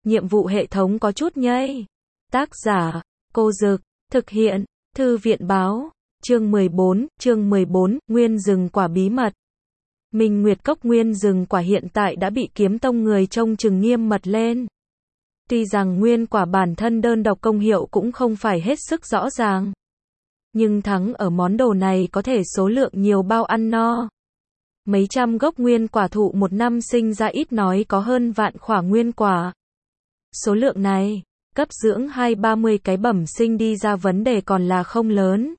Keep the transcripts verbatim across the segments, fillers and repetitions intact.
nhiệm vụ hệ thống có chút nhây. Tác giả, Cô Dực, thực hiện, Thư viện báo, chương mười bốn, chương mười bốn, Nguyên rừng quả bí mật. Minh Nguyệt Cốc nguyên rừng quả hiện tại đã bị kiếm tông người trông chừng nghiêm mật lên. Tuy rằng nguyên quả bản thân đơn độc công hiệu cũng không phải hết sức rõ ràng. Nhưng thắng ở món đồ này có thể số lượng nhiều bao ăn no. Mấy trăm gốc nguyên quả thụ một năm sinh ra ít nói có hơn vạn khỏa nguyên quả. Số lượng này, cấp dưỡng hai ba mươi cái bẩm sinh đi ra vấn đề còn là không lớn.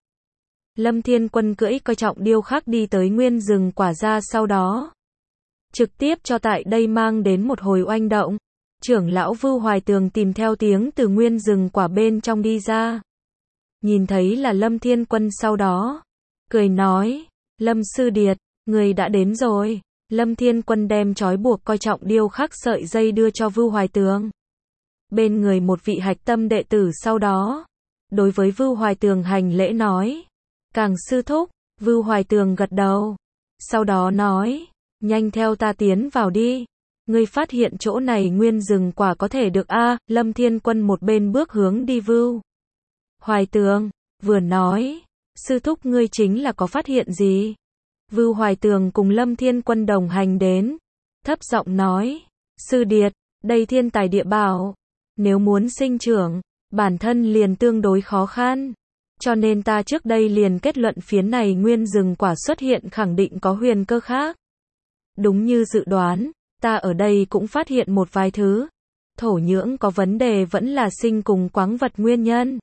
Lâm Thiên Quân cưỡi coi trọng điêu khắc đi tới nguyên rừng quả ra sau đó. Trực tiếp cho tại đây mang đến một hồi oanh động. Trưởng lão Vưu Hoài Tường tìm theo tiếng từ nguyên rừng quả bên trong đi ra. Nhìn thấy là Lâm Thiên Quân sau đó. Cười nói, Lâm Sư Điệt, người đã đến rồi. Lâm Thiên Quân đem trói buộc coi trọng điêu khắc sợi dây đưa cho Vưu Hoài Tường. Bên người một vị hạch tâm đệ tử sau đó. Đối với Vưu Hoài Tường hành lễ nói. Càng sư thúc, Vưu Hoài Tường gật đầu. Sau đó nói, nhanh theo ta tiến vào đi. Ngươi phát hiện chỗ này nguyên rừng quả có thể được a? Lâm Thiên Quân một bên bước hướng đi Vưu Hoài Tường, vừa nói, sư thúc ngươi chính là có phát hiện gì? Vưu Hoài Tường cùng Lâm Thiên Quân đồng hành đến, thấp giọng nói, sư điệt, đây thiên tài địa bảo, nếu muốn sinh trưởng, bản thân liền tương đối khó khăn. Cho nên ta trước đây liền kết luận phiến này nguyên rừng quả xuất hiện khẳng định có huyền cơ khác. Đúng như dự đoán, ta ở đây cũng phát hiện một vài thứ. Thổ nhưỡng có vấn đề vẫn là sinh cùng quáng vật nguyên nhân.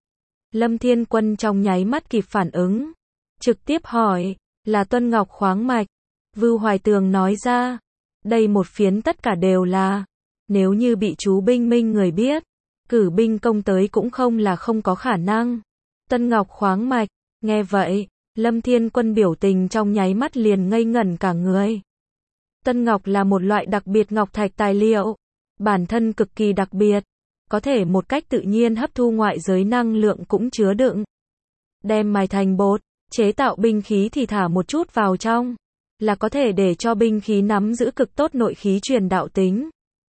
Lâm Thiên Quân trong nháy mắt kịp phản ứng. Trực tiếp hỏi, là Tuân Ngọc khoáng mạch. Vưu Hoài Tường nói ra, đây một phiến tất cả đều là, nếu như bị chú binh minh người biết, cử binh công tới cũng không là không có khả năng. Tân Ngọc khoáng mạch, nghe vậy, Lâm Thiên Quân biểu tình trong nháy mắt liền ngây ngẩn cả người. Tân Ngọc là một loại đặc biệt ngọc thạch tài liệu, bản thân cực kỳ đặc biệt, có thể một cách tự nhiên hấp thu ngoại giới năng lượng cũng chứa đựng. Đem mài thành bột, chế tạo binh khí thì thả một chút vào trong, là có thể để cho binh khí nắm giữ cực tốt nội khí truyền đạo tính.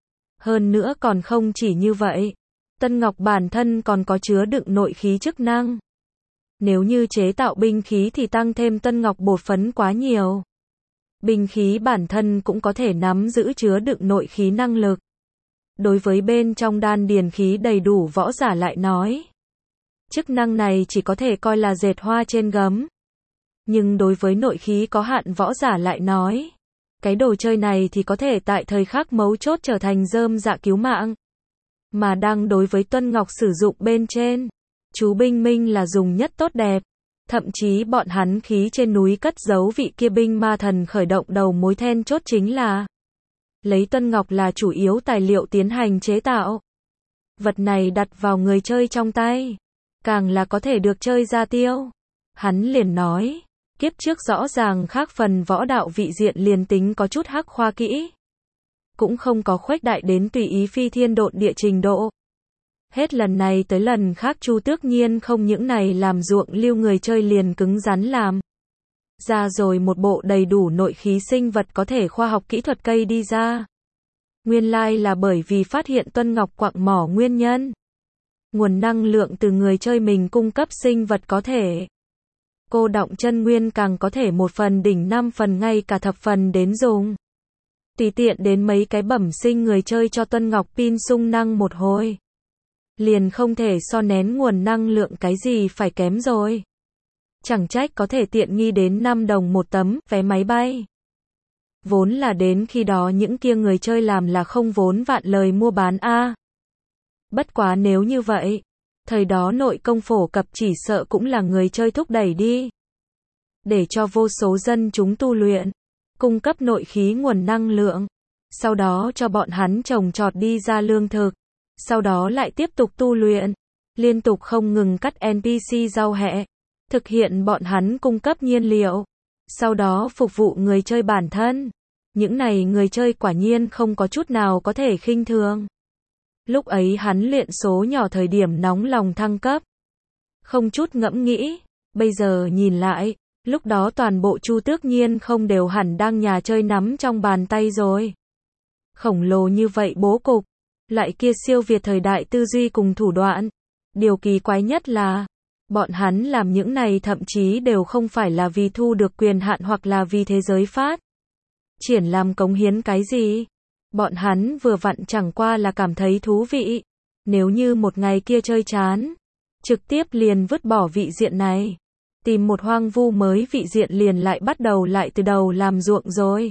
Hơn nữa còn không chỉ như vậy, Tân Ngọc bản thân còn có chứa đựng nội khí chức năng. Nếu như chế tạo binh khí thì tăng thêm Tân Ngọc bột phấn quá nhiều. Binh khí bản thân cũng có thể nắm giữ chứa đựng nội khí năng lực. Đối với bên trong đan điền khí đầy đủ võ giả lại nói, chức năng này chỉ có thể coi là dệt hoa trên gấm. Nhưng đối với nội khí có hạn võ giả lại nói, cái đồ chơi này thì có thể tại thời khắc mấu chốt trở thành rơm dạ cứu mạng. Mà đang đối với Tuân Ngọc sử dụng bên trên, chú binh minh là dùng nhất tốt đẹp. Thậm chí bọn hắn khí trên núi cất giấu vị kia binh ma thần khởi động đầu mối then chốt chính là lấy Tuân Ngọc là chủ yếu tài liệu tiến hành chế tạo. Vật này đặt vào người chơi trong tay, càng là có thể được chơi ra tiêu. Hắn liền nói, kiếp trước rõ ràng khác phần võ đạo vị diện liền tính có chút hắc khoa kỹ. Cũng không có khuếch đại đến tùy ý phi thiên độn địa trình độ. Hết lần này tới lần khác Chu Tước Nhiên không những này làm ruộng lưu người chơi liền cứng rắn làm. Ra rồi một bộ đầy đủ nội khí sinh vật có thể khoa học kỹ thuật cây đi ra. Nguyên lai là bởi vì phát hiện Tuân Ngọc quặng mỏ nguyên nhân. Nguồn năng lượng từ người chơi mình cung cấp sinh vật có thể. Cô động chân nguyên càng có thể một phần đỉnh năm phần ngay cả thập phần đến dùng. Tùy tiện đến mấy cái bẩm sinh người chơi cho Tuân Ngọc pin sung năng một hồi. Liền không thể so nén nguồn năng lượng cái gì phải kém rồi. Chẳng trách có thể tiện nghi đến năm đồng một tấm vé máy bay. Vốn là đến khi đó những kia người chơi làm là không vốn vạn lời mua bán a. Bất quá nếu như vậy, thời đó nội công phổ cập chỉ sợ cũng là người chơi thúc đẩy đi. Để cho vô số dân chúng tu luyện, cung cấp nội khí nguồn năng lượng, sau đó cho bọn hắn trồng trọt đi ra lương thực. Sau đó lại tiếp tục tu luyện, liên tục không ngừng cắt en pê xê rau hẹ, thực hiện bọn hắn cung cấp nhiên liệu, sau đó phục vụ người chơi bản thân. Những này người chơi quả nhiên không có chút nào có thể khinh thường. Lúc ấy hắn luyện số nhỏ thời điểm nóng lòng thăng cấp, không chút ngẫm nghĩ, bây giờ nhìn lại, lúc đó toàn bộ Chu Tước Nhiên không đều hẳn đang nhà chơi nắm trong bàn tay rồi. Khổng lồ như vậy bố cục, Loại kia siêu việt thời đại tư duy cùng thủ đoạn. Điều kỳ quái nhất là, bọn hắn làm những này thậm chí đều không phải là vì thu được quyền hạn hoặc là vì thế giới phát triển làm cống hiến cái gì. Bọn hắn vừa vặn chẳng qua là cảm thấy thú vị. Nếu như một ngày kia chơi chán, trực tiếp liền vứt bỏ vị diện này. Tìm một hoang vu mới vị diện liền lại bắt đầu lại từ đầu làm ruộng rồi.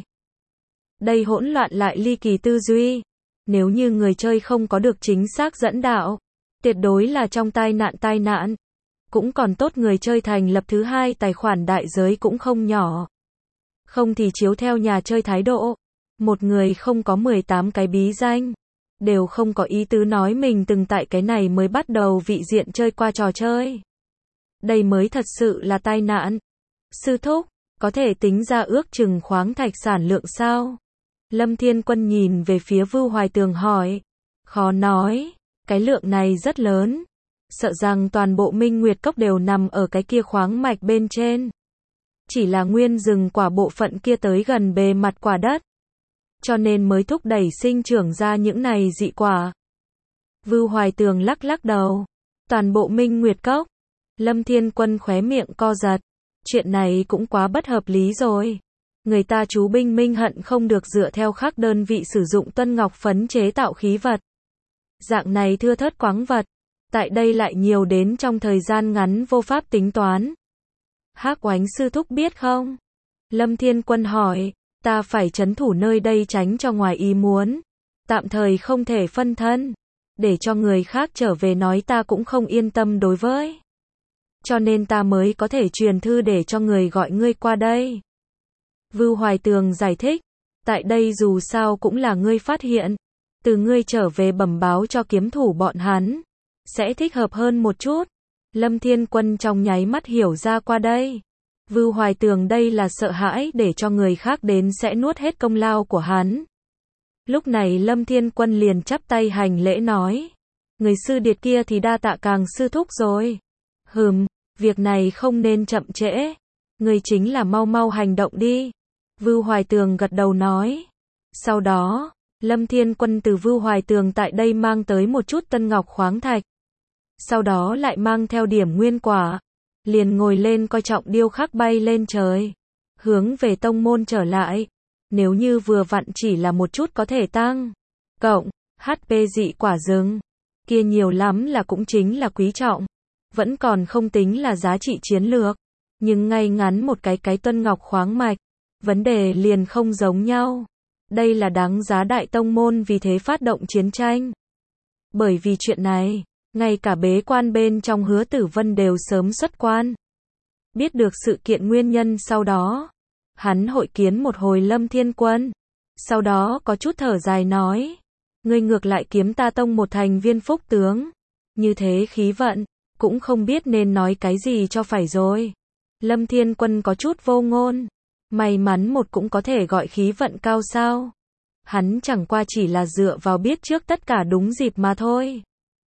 Đây hỗn loạn lại ly kỳ tư duy. Nếu như người chơi không có được chính xác dẫn đạo, tuyệt đối là trong tai nạn tai nạn. Cũng còn tốt người chơi thành lập thứ hai tài khoản đại giới cũng không nhỏ. Không thì chiếu theo nhà chơi thái độ. Một người không có mười tám cái bí danh. Đều không có ý tứ nói mình từng tại cái này mới bắt đầu vị diện chơi qua trò chơi. Đây mới thật sự là tai nạn. Sư thúc, có thể tính ra ước chừng khoáng thạch sản lượng sao? Lâm Thiên Quân nhìn về phía Vưu Hoài Tường hỏi. Khó nói, cái lượng này rất lớn. Sợ rằng toàn bộ Minh Nguyệt Cốc đều nằm ở cái kia khoáng mạch bên trên. Chỉ là nguyên rừng quả bộ phận kia tới gần bề mặt quả đất. Cho nên mới thúc đẩy sinh trưởng ra những này dị quả. Vưu Hoài Tường lắc lắc đầu. Toàn bộ Minh Nguyệt Cốc. Lâm Thiên Quân khóe miệng co giật. Chuyện này cũng quá bất hợp lý rồi. Người ta chú binh minh hận không được dựa theo khắc đơn vị sử dụng tuân ngọc phấn chế tạo khí vật. Dạng này thưa thớt quáng vật. Tại đây lại nhiều đến trong thời gian ngắn vô pháp tính toán. Hắc Oánh sư thúc biết không? Lâm Thiên Quân hỏi. Ta phải trấn thủ nơi đây tránh cho ngoài ý muốn. Tạm thời không thể phân thân. Để cho người khác trở về nói ta cũng không yên tâm đối với. Cho nên ta mới có thể truyền thư để cho người gọi ngươi qua đây. Vưu Hoài Tường giải thích. Tại đây dù sao cũng là ngươi phát hiện. Từ ngươi trở về bẩm báo cho kiếm thủ bọn hắn. Sẽ thích hợp hơn một chút. Lâm Thiên Quân trong nháy mắt hiểu ra qua đây. Vưu Hoài Tường đây là sợ hãi để cho người khác đến sẽ nuốt hết công lao của hắn. Lúc này Lâm Thiên Quân liền chắp tay hành lễ nói. Người sư điệt kia thì đa tạ càng sư thúc rồi. Hừm, việc này không nên chậm trễ. Người chính là mau mau hành động đi. Vưu Hoài Tường gật đầu nói. Sau đó, Lâm Thiên Quân từ Vưu Hoài Tường tại đây mang tới một chút tân ngọc khoáng thạch. Sau đó lại mang theo điểm nguyên quả. Liền ngồi lên coi trọng điêu khắc bay lên trời. Hướng về tông môn trở lại. Nếu như vừa vặn chỉ là một chút có thể tăng. Cộng, hát pê dị quả rừng. Kia nhiều lắm là cũng chính là quý trọng. Vẫn còn không tính là giá trị chiến lược. Nhưng ngay ngắn một cái cái tuân ngọc khoáng mạch. Vấn đề liền không giống nhau. Đây là đáng giá đại tông môn vì thế phát động chiến tranh. Bởi vì chuyện này, ngay cả bế quan bên trong Hứa Tử Vân đều sớm xuất quan. Biết được sự kiện nguyên nhân sau đó, hắn hội kiến một hồi Lâm Thiên Quân. Sau đó có chút thở dài nói, ngươi ngược lại kiếm ta tông một thành viên phúc tướng. Như thế khí vận, cũng không biết nên nói cái gì cho phải rồi. Lâm Thiên Quân có chút vô ngôn. May mắn một cũng có thể gọi khí vận cao sao. Hắn chẳng qua chỉ là dựa vào biết trước tất cả đúng dịp mà thôi.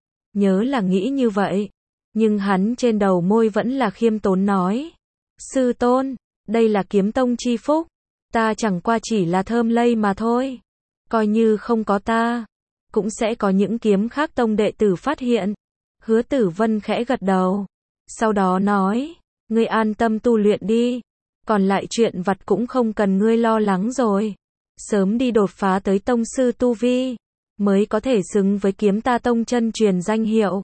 Nhớ là nghĩ như vậy. Nhưng hắn trên đầu môi vẫn là khiêm tốn nói. Sư tôn, đây là kiếm tông chi phúc. Ta chẳng qua chỉ là thơm lây mà thôi. Coi như không có ta, cũng sẽ có những kiếm khác tông đệ tử phát hiện. Hứa Tử Vân khẽ gật đầu. Sau đó nói, ngươi an tâm tu luyện đi. Còn lại chuyện vặt cũng không cần ngươi lo lắng rồi. Sớm đi đột phá tới tông sư tu vi, mới có thể xứng với kiếm ta tông chân truyền danh hiệu.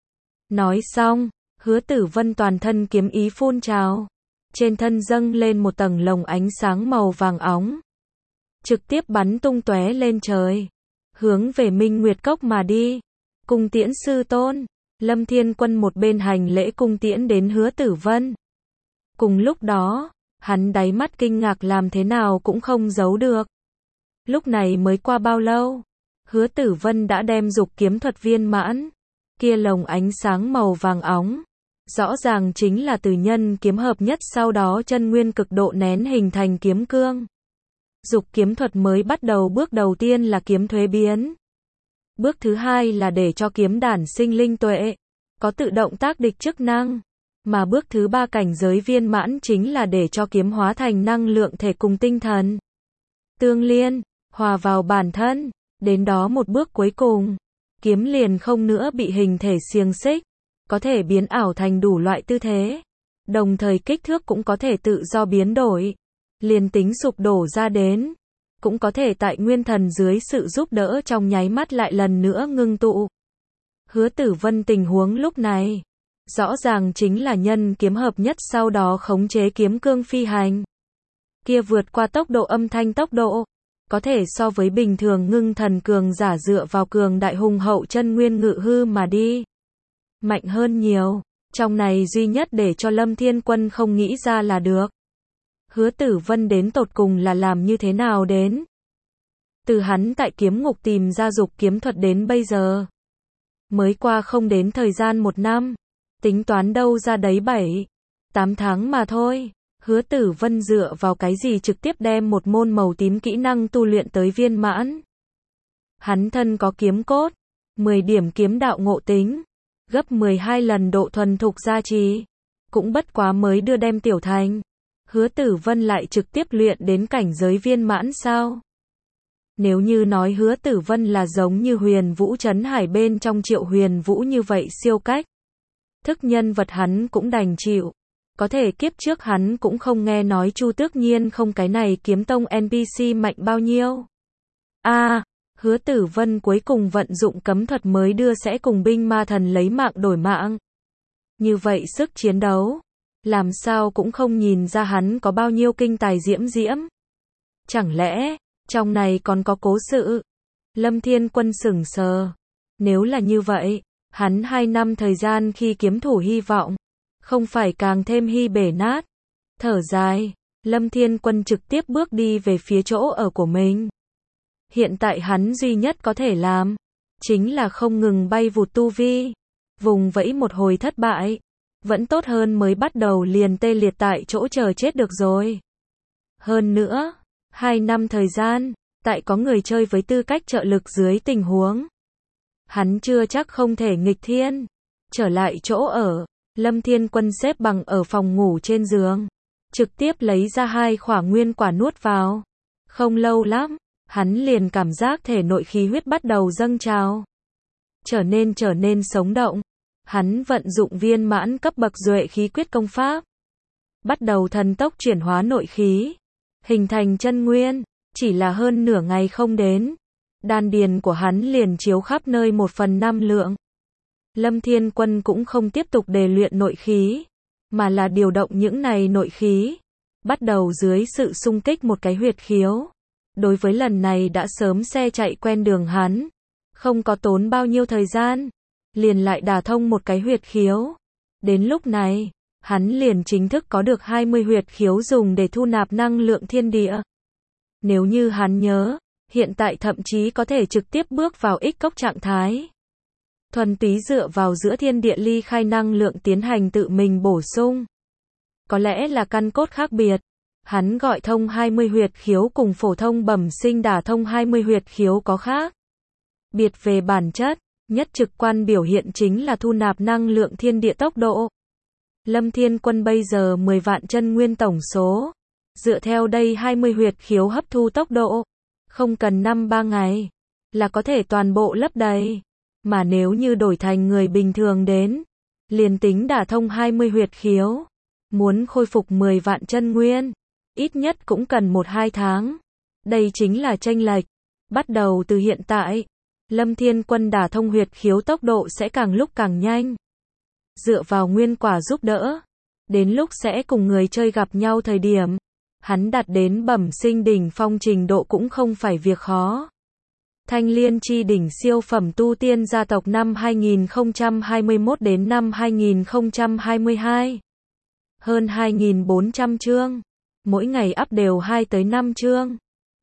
Nói xong, Hứa Tử Vân toàn thân kiếm ý phun trào. Trên thân dâng lên một tầng lồng ánh sáng màu vàng óng. Trực tiếp bắn tung tóe lên trời. Hướng về Minh Nguyệt Cốc mà đi. Cung tiễn sư tôn. Lâm Thiên Quân một bên hành lễ cung tiễn đến Hứa Tử Vân. Cùng lúc đó, hắn đáy mắt kinh ngạc làm thế nào cũng không giấu được. Lúc này mới qua bao lâu, Hứa Tử Vân đã đem dục kiếm thuật viên mãn. Kia lồng ánh sáng màu vàng óng, rõ ràng chính là từ nhân kiếm hợp nhất sau đó chân nguyên cực độ nén hình thành kiếm cương. Dục kiếm thuật mới bắt đầu, bước đầu tiên là kiếm thuế biến. Bước thứ hai là để cho kiếm đản sinh linh tuệ, có tự động tác địch chức năng. Mà bước thứ ba cảnh giới viên mãn chính là để cho kiếm hóa thành năng lượng thể cùng tinh thần tương liên, hòa vào bản thân, Đến đó một bước cuối cùng, kiếm liền không nữa bị hình thể xiềng xích, có thể biến ảo thành đủ loại tư thế, đồng thời kích thước cũng có thể tự do biến đổi, liền tính sụp đổ ra đến, cũng có thể tại nguyên thần dưới sự giúp đỡ trong nháy mắt lại lần nữa ngưng tụ. Hứa Tử Vân tình huống lúc này, rõ ràng chính là nhân kiếm hợp nhất sau đó khống chế kiếm cương phi hành. Kia vượt qua tốc độ âm thanh tốc độ, có thể so với bình thường ngưng thần cường giả dựa vào cường đại hùng hậu chân nguyên ngự hư mà đi. Mạnh hơn nhiều, trong này duy nhất để cho Lâm Thiên Quân không nghĩ ra là được. Hứa Tử Vân đến tột cùng là làm như thế nào đến? Từ hắn tại kiếm ngục tìm ra dục kiếm thuật đến bây giờ, mới qua không đến thời gian một năm, tính toán đâu ra đấy bảy, tám tháng mà thôi. Hứa Tử Vân dựa vào cái gì trực tiếp đem một môn màu tím kỹ năng tu luyện tới viên mãn? Hắn thân có kiếm cốt, mười điểm kiếm đạo ngộ tính, gấp mười hai lần độ thuần thục gia trì, cũng bất quá mới đưa đem tiểu thành. Hứa Tử Vân lại trực tiếp luyện đến cảnh giới viên mãn sao? Nếu như nói Hứa Tử Vân là giống như Huyền Vũ Trấn Hải bên trong Triệu Huyền Vũ như vậy siêu cách, thức nhân vật hắn cũng đành chịu. Có thể kiếp trước hắn cũng không nghe nói Chu Tước Nhiên không cái này kiếm tông en pê xê mạnh bao nhiêu. A, à, Hứa Tử Vân cuối cùng vận dụng cấm thuật mới đưa sẽ cùng binh ma thần lấy mạng đổi mạng. Như vậy sức chiến đấu, làm sao cũng không nhìn ra hắn có bao nhiêu kinh tài diễm diễm. Chẳng lẽ, trong này còn có cố sự? Lâm Thiên Quân sững sờ. Nếu là như vậy, hắn hai năm thời gian khi kiếm thủ hy vọng, không phải càng thêm hy bể nát. Thở dài, Lâm Thiên Quân trực tiếp bước đi về phía chỗ ở của mình. Hiện tại hắn duy nhất có thể làm, chính là không ngừng bay vụt tu vi. Vùng vẫy một hồi thất bại, vẫn tốt hơn mới bắt đầu liền tê liệt tại chỗ chờ chết được rồi. Hơn nữa, hai năm thời gian, tại có người chơi với tư cách trợ lực dưới tình huống, hắn chưa chắc không thể nghịch thiên. Trở lại chỗ ở, Lâm Thiên Quân xếp bằng ở phòng ngủ trên giường, trực tiếp lấy ra hai khỏa nguyên quả nuốt vào. Không lâu lắm, hắn liền cảm giác thể nội khí huyết bắt đầu dâng trào, trở nên trở nên sống động. Hắn vận dụng viên mãn cấp bậc duệ khí quyết công pháp, bắt đầu thần tốc chuyển hóa nội khí, hình thành chân nguyên. Chỉ là hơn nửa ngày không đến, đan điền của hắn liền chiếu khắp nơi một phần năm lượng. Lâm Thiên Quân cũng không tiếp tục đề luyện nội khí, mà là điều động những này nội khí, bắt đầu dưới sự xung kích một cái huyệt khiếu. Đối với lần này đã sớm xe chạy quen đường hắn, không có tốn bao nhiêu thời gian, liền lại đả thông một cái huyệt khiếu. Đến lúc này, hắn liền chính thức có được hai mươi huyệt khiếu dùng để thu nạp năng lượng thiên địa. Nếu như hắn nhớ, hiện tại thậm chí có thể trực tiếp bước vào ích cốc trạng thái. Thuần túy dựa vào giữa thiên địa ly khai năng lượng tiến hành tự mình bổ sung. Có lẽ là căn cốt khác biệt. Hắn gọi thông hai mươi huyệt khiếu cùng phổ thông bẩm sinh đả thông hai mươi huyệt khiếu có khác biệt về bản chất, nhất trực quan biểu hiện chính là thu nạp năng lượng thiên địa tốc độ. Lâm Thiên Quân bây giờ mười vạn chân nguyên tổng số, dựa theo đây hai mươi huyệt khiếu hấp thu tốc độ, không cần năm ba ngày là có thể toàn bộ lấp đầy. Mà nếu như đổi thành người bình thường đến, liền tính đả thông hai mươi huyệt khiếu, muốn khôi phục mười vạn chân nguyên, ít nhất cũng cần một hai tháng. Đây chính là chênh lệch. Bắt đầu từ hiện tại, Lâm Thiên Quân đả thông huyệt khiếu tốc độ sẽ càng lúc càng nhanh. Dựa vào nguyên quả giúp đỡ, đến lúc sẽ cùng người chơi gặp nhau thời điểm, hắn đạt đến bẩm sinh đỉnh phong trình độ cũng không phải việc khó. Thanh Liên chi đỉnh siêu phẩm tu tiên gia tộc năm hai nghìn không trăm hai mươi mốt đến năm hai nghìn không trăm hai mươi hai. Hơn hai nghìn bốn trăm chương, mỗi ngày up đều hai tới năm chương.